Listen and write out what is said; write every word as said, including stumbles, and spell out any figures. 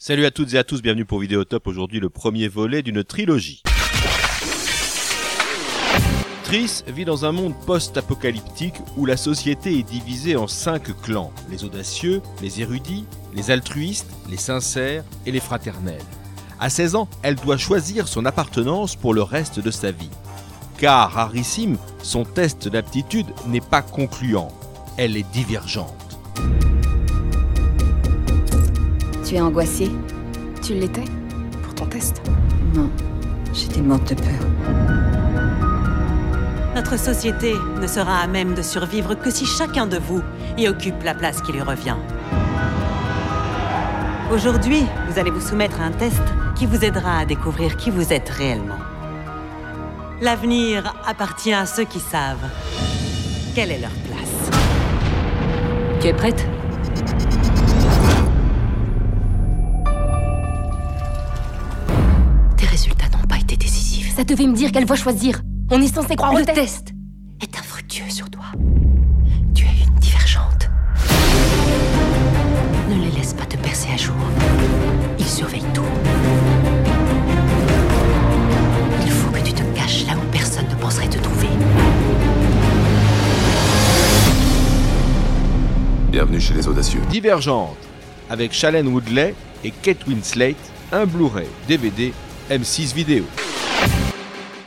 Salut à toutes et à tous, bienvenue pour Vidéotop, aujourd'hui le premier volet d'une trilogie. Triss vit dans un monde post-apocalyptique où la société est divisée en cinq clans, les audacieux, les érudits, les altruistes, les sincères et les fraternels. À seize ans, elle doit choisir son appartenance pour le reste de sa vie. Car, rarissime, son test d'aptitude n'est pas concluant, elle est divergente. Tu es angoissée? Tu l'étais? Pour ton test? Non, j'étais morte de peur. Notre société ne sera à même de survivre que si chacun de vous y occupe la place qui lui revient. Aujourd'hui, vous allez vous soumettre à un test qui vous aidera à découvrir qui vous êtes réellement. L'avenir appartient à ceux qui savent quelle est leur place. Tu es prête? Tes résultats n'ont pas été décisifs. Ça devait me dire quelle voie choisir. On est censé croire Le au test. test est infructueux sur toi. Tu es une divergente. Ne les laisse pas te percer à jour. Ils surveillent tout. Il faut que tu te caches là où personne ne penserait te trouver. Bienvenue chez les audacieux. Divergente, avec Shailene Woodley et Kate Winslet, un Blu-ray, D V D, M six Vidéo.